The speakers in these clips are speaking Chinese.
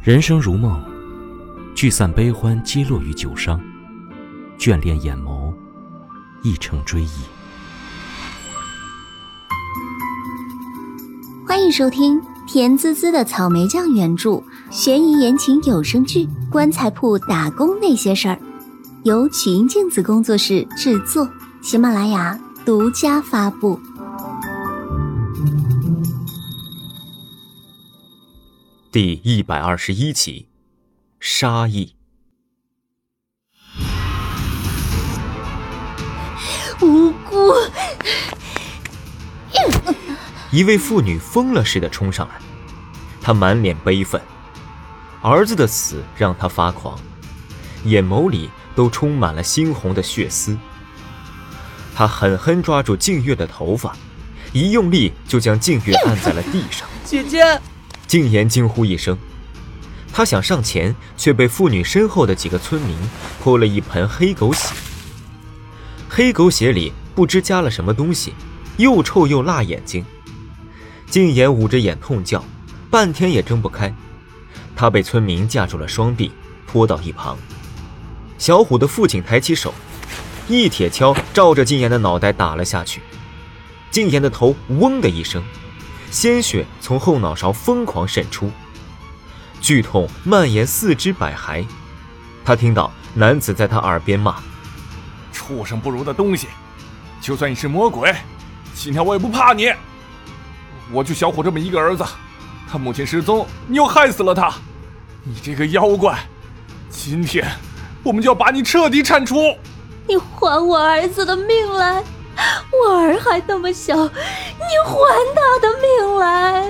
人生如梦，聚散悲欢皆落于酒觞，眷恋眼眸，亦成追忆。 欢迎收听甜滋滋的草莓酱原著悬疑言情有声剧《棺材铺打工那些事儿》，由曲音镜子工作室制作，喜马拉雅独家发布。 第121集，杀意。 无辜！ 一位妇女疯了似的冲上来，她满脸悲愤，儿子的死让她发狂，眼眸里都充满了猩红的血丝。她狠狠抓住静月的头发，一用力就将静月按在了地上。 姐姐！ 静言惊呼一声，他想上前，却被妇女身后的几个村民泼了一盆黑狗血。黑狗血里不知加了什么东西，又臭又辣眼睛。静言捂着眼痛叫，半天也睁不开。他被村民架住了双臂，拖到一旁。小虎的父亲抬起手，一铁锹照着静言的脑袋打了下去。静言的头嗡的一声，鲜血从后脑勺疯狂渗出，剧痛蔓延四肢百骸。他听到男子在他耳边骂： 畜生不如的东西，就算你是魔鬼，今天我也不怕你。我就小虎这么一个儿子，他母亲失踪，你又害死了他，你这个妖怪，今天我们就要把你彻底铲除。 你还我儿子的命来，我儿还那么小，你还他的命来。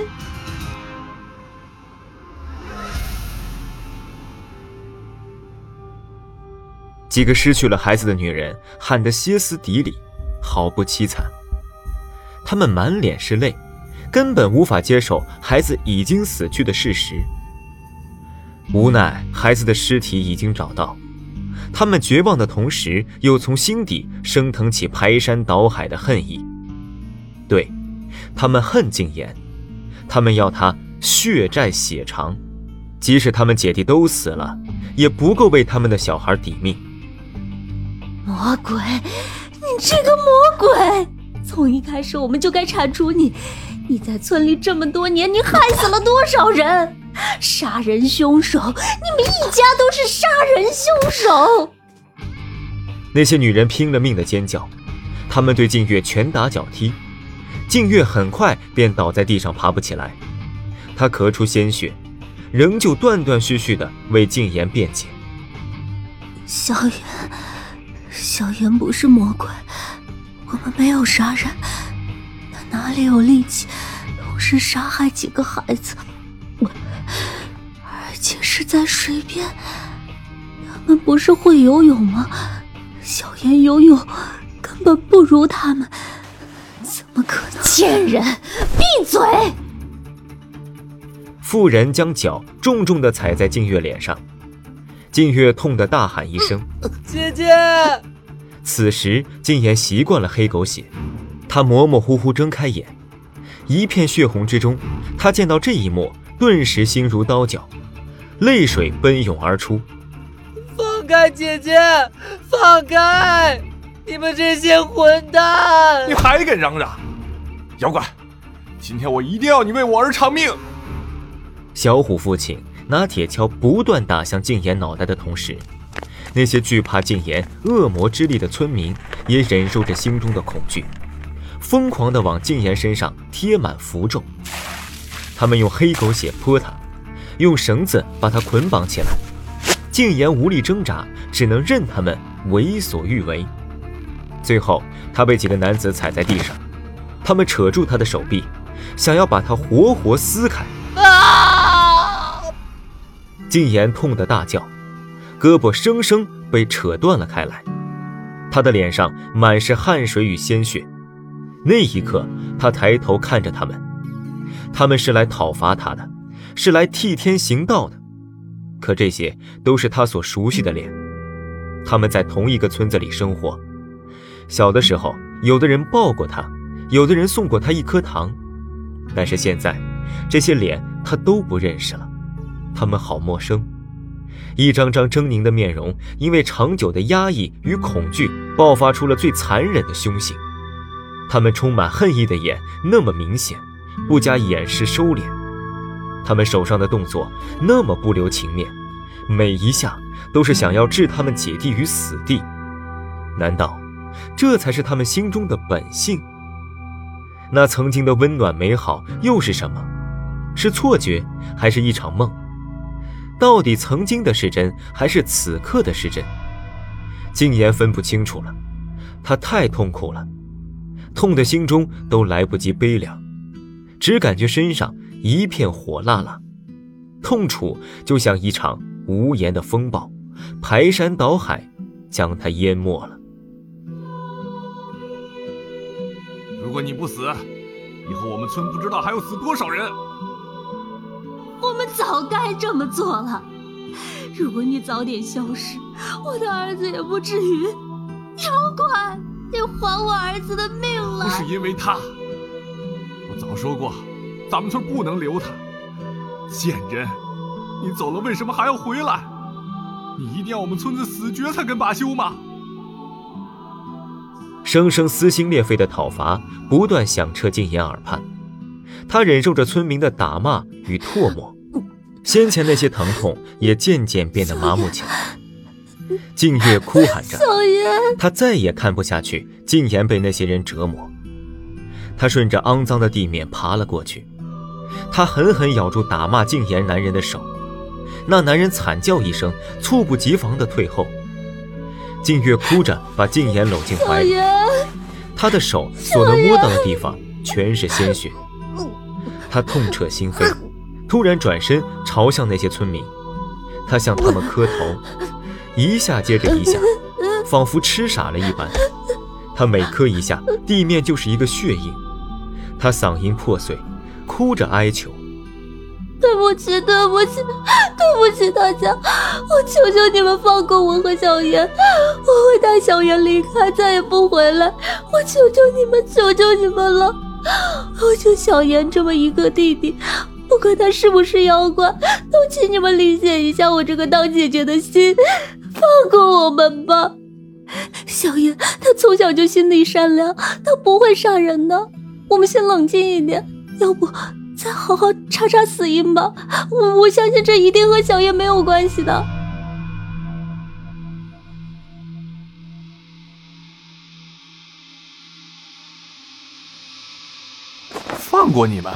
几个失去了孩子的女人喊得歇斯底里，好不凄惨。她们满脸是泪，根本无法接受孩子已经死去的事实。无奈孩子的尸体已经找到，他们绝望的同时，又从心底升腾起排山倒海的恨意。对，他们恨静言，他们要他血债血偿，即使他们姐弟都死了，也不够为他们的小孩抵命。 魔鬼，你这个魔鬼！从一开始我们就该铲除你。你在村里这么多年，你害死了多少人？杀人凶手，你们一家都是杀人凶手！ 那些女人拼了命的尖叫，她们对静月拳打脚踢，静月很快便倒在地上爬不起来。她咳出鲜血，仍旧断断续续地为静言辩解。 小妍不是魔鬼，我们没有杀人，他哪里有力气同时杀害几个孩子？而且是在水边，他们不是会游泳吗？小妍游泳根本不如他们，怎么可能？贱人，闭嘴！ 妇人将脚重重地踩在静月脸上，静月痛得大喊一声： 姐姐！ 此时静言习惯了黑狗血，他模模糊糊睁开眼，一片血红之中，他见到这一幕，顿时心如刀绞，泪水奔涌而出。 放开姐姐，放开！你们这些混蛋！ 你还敢嚷嚷？妖怪，今天我一定要你为我儿偿命！ 小虎父亲拿铁锹不断打向静言脑袋的同时，那些惧怕静言恶魔之力的村民也忍受着心中的恐惧，疯狂地往静言身上贴满符咒。他们用黑狗血泼他，用绳子把他捆绑起来。静言无力挣扎，只能任他们为所欲为。最后他被几个男子踩在地上，他们扯住他的手臂，想要把他活活撕开。静言痛得大叫，胳膊生生被扯断了开来，他的脸上满是汗水与鲜血。那一刻他抬头看着他们，他们是来讨伐他的，是来替天行道的，可这些都是他所熟悉的脸。他们在同一个村子里生活，小的时候有的人抱过他，有的人送过他一颗糖，但是现在这些脸他都不认识了。 他们好陌生，一张张狰狞的面容因为长久的压抑与恐惧爆发出了最残忍的凶性。他们充满恨意的眼那么明显，不加掩饰收敛，他们手上的动作那么不留情面，每一下都是想要置他们姐弟于死地。难道这才是他们心中的本性？那曾经的温暖美好又是什么？是错觉还是一场梦？到底曾经的是真还是此刻的是真？静言分不清楚了，他太痛苦了，痛的心中都来不及悲凉，只感觉身上一片火辣辣，痛楚就像一场无言的风暴，排山倒海，将他淹没了。 如果你不死，以后我们村不知道还要死多少人。 我们早该这么做了。如果你早点消失，我的儿子也不至于。妖怪，你还我儿子的命了！ 不是因为他，我早说过，咱们村不能留他。贱人，你走了为什么还要回来？你一定要我们村子死绝才肯罢休吗？ 生生撕心裂肺的讨伐不断响彻静言耳畔，他忍受着村民的打骂与唾沫，先前那些疼痛也渐渐变得麻木起来。静月哭喊着， 小爷， 他再也看不下去静言被那些人折磨。他顺着肮脏的地面爬了过去，他狠狠咬住打骂静言男人的手，那男人惨叫一声，猝不及防地退后。静月哭着把静言搂进怀里，他的手所能摸到的地方全是鲜血，他痛彻心扉，突然转身朝向那些村民，他向他们磕头，一下接着一下，仿佛痴傻了一般。他每磕一下，地面就是一个血印。他嗓音破碎，哭着哀求： 对不起，对不起，对不起大家，我求求你们放过我和小妍，我会带小妍离开，再也不回来。我求求你们，求求你们了！我就小妍这么一个弟弟，不管他是不是妖怪，都请你们理解一下我这个当姐姐的心，放过我们吧。小妍她从小就心地善良，她不会杀人的。我们先冷静一点，要不再好好查查死因吧。我相信这一定和小叶没有关系的。 放过你们！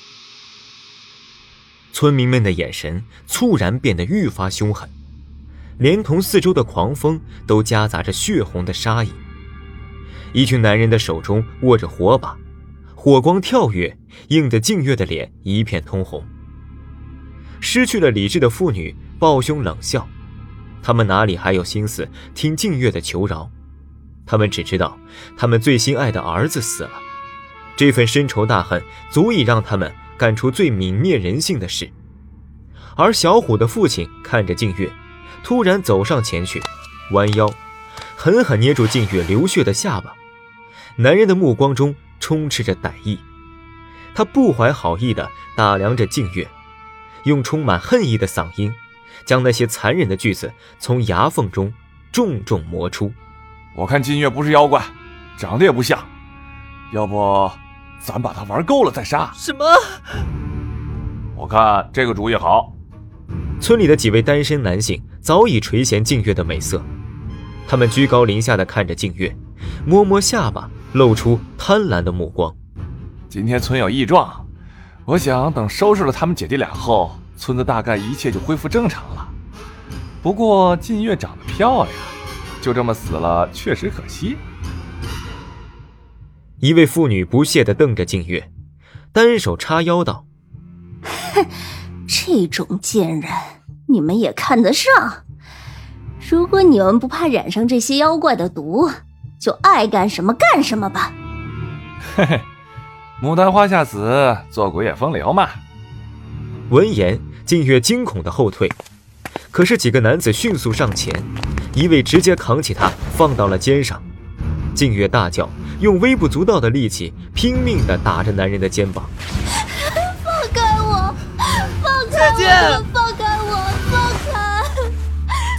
村民们的眼神猝然变得愈发凶狠，连同四周的狂风都夹杂着血红的杀意。一群男人的手中握着火把，火光跳跃，映得静月的脸一片通红。失去了理智的妇女抱胸冷笑，他们哪里还有心思听静月的求饶？他们只知道他们最心爱的儿子死了，这份深仇大恨足以让他们干出最泯灭人性的事。而小虎的父亲看着静月，突然走上前去，弯腰狠狠捏住静月流血的下巴。男人的目光中充斥着歹意，他不怀好意地打量着静月，用充满恨意的嗓音将那些残忍的句子从牙缝中重重磨出。 我看金月不是妖怪，长得也不像，要不咱把他玩够了再杀。 什么？ 我看这个主意好。 村里的几位单身男性早已垂涎静月的美色，他们居高临下地看着静月，摸摸下巴，露出贪婪的目光。 今天村有异状，我想等收拾了他们姐弟俩后，村子大概一切就恢复正常了。不过静月长得漂亮，就这么死了确实可惜。 一位妇女不屑地瞪着静月，单手叉腰道： 哼，这种贱人你们也看得上？如果你们不怕染上这些妖怪的毒，就爱干什么干什么吧。 嘿嘿，牡丹花下死，做鬼也风流嘛。 闻言，静月惊恐地后退，可是几个男子迅速上前，一位直接扛起她放到了肩上。静月大叫，用微不足道的力气拼命地打着男人的肩膀。 放开我，放开我，放开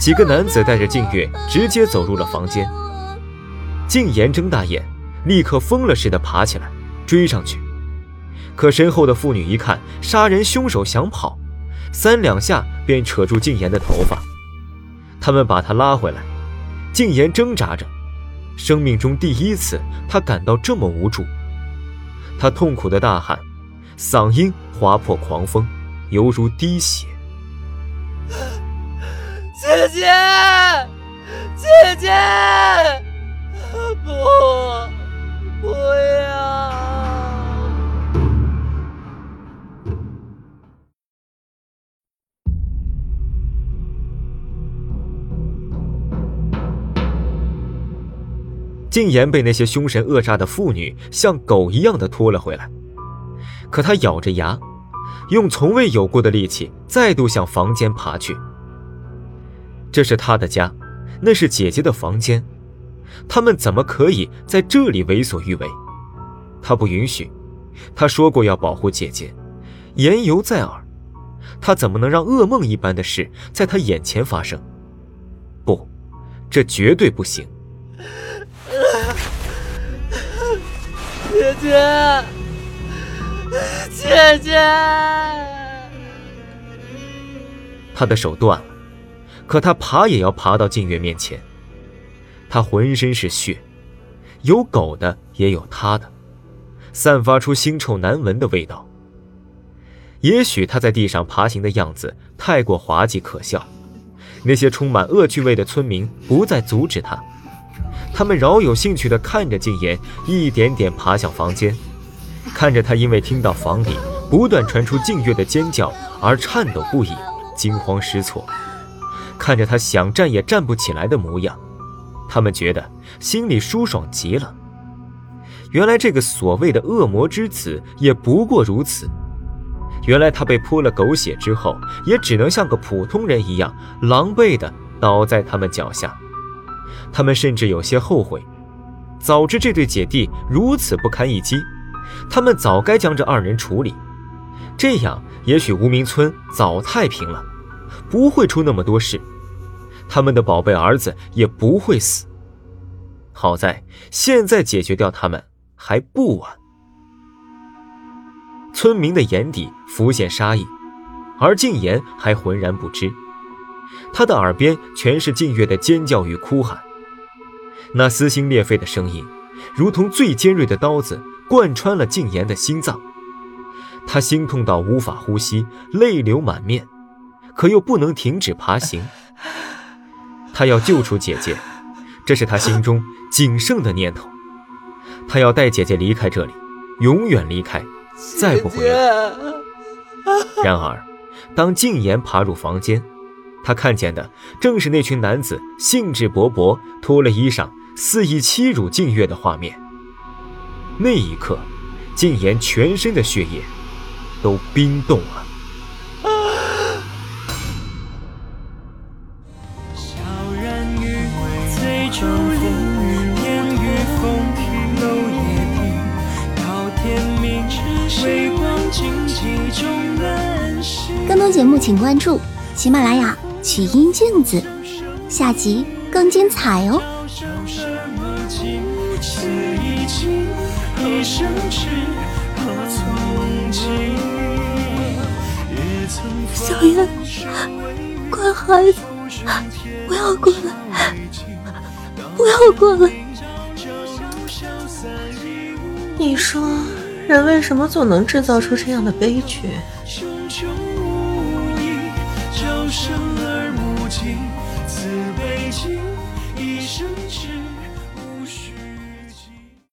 几个男子带着静月直接走入了房间。静言睁大眼，立刻疯了似的爬起来追上去，可身后的妇女一看杀人凶手想跑，3两下便扯住静言的头发。他们把他拉回来，静言挣扎着，生命中第一次他感到这么无助。他痛苦地大喊，嗓音划破狂风，犹如滴血。 姐姐，姐姐，不要！ 静言被那些凶神恶煞的妇女像狗一样的拖了回来，可他咬着牙，用从未有过的力气再度向房间爬去。这是他的家，那是姐姐的房间，他们怎么可以在这里为所欲为？他不允许，他说过要保护姐姐，言犹在耳，他怎么能让噩梦一般的事在他眼前发生？不，这绝对不行。 姐姐，姐姐！ 他的手断了，可他爬也要爬到静月面前。他浑身是血，有狗的也有他的，散发出腥臭难闻的味道。也许他在地上爬行的样子太过滑稽可笑，那些充满恶趣味的村民不再阻止他，他们饶有兴趣地看着静言一点点爬向房间，看着他因为听到房里不断传出静月的尖叫而颤抖不已，惊慌失措，看着他想站也站不起来的模样，他们觉得心里舒爽极了。原来这个所谓的恶魔之子也不过如此，原来他被泼了狗血之后也只能像个普通人一样狼狈地倒在他们脚下。他们甚至有些后悔，早知这对姐弟如此不堪一击，他们早该将这2人处理，这样也许无名村早太平了，不会出那么多事，他们的宝贝儿子也不会死。好在现在解决掉他们还不晚。村民的眼底浮现杀意，而静言还浑然不知，他的耳边全是静月的尖叫与哭喊，那撕心裂肺的声音如同最尖锐的刀子贯穿了静言的心脏。他心痛到无法呼吸，泪流满面，可又不能停止爬行。他要救出姐姐，这是他心中仅剩的念头。他要带姐姐离开这里，永远离开，再不回来。然而当静言爬入房间，他看见的正是那群男子兴致勃勃脱了衣裳肆意欺辱静月的画面。那一刻，静言全身的血液都冰冻了。 更多节目请关注喜马拉雅曲音镜子，下集更精彩哦。小燕，乖孩子，不要过来，不要过来。 你说人为什么总能制造出这样的悲剧？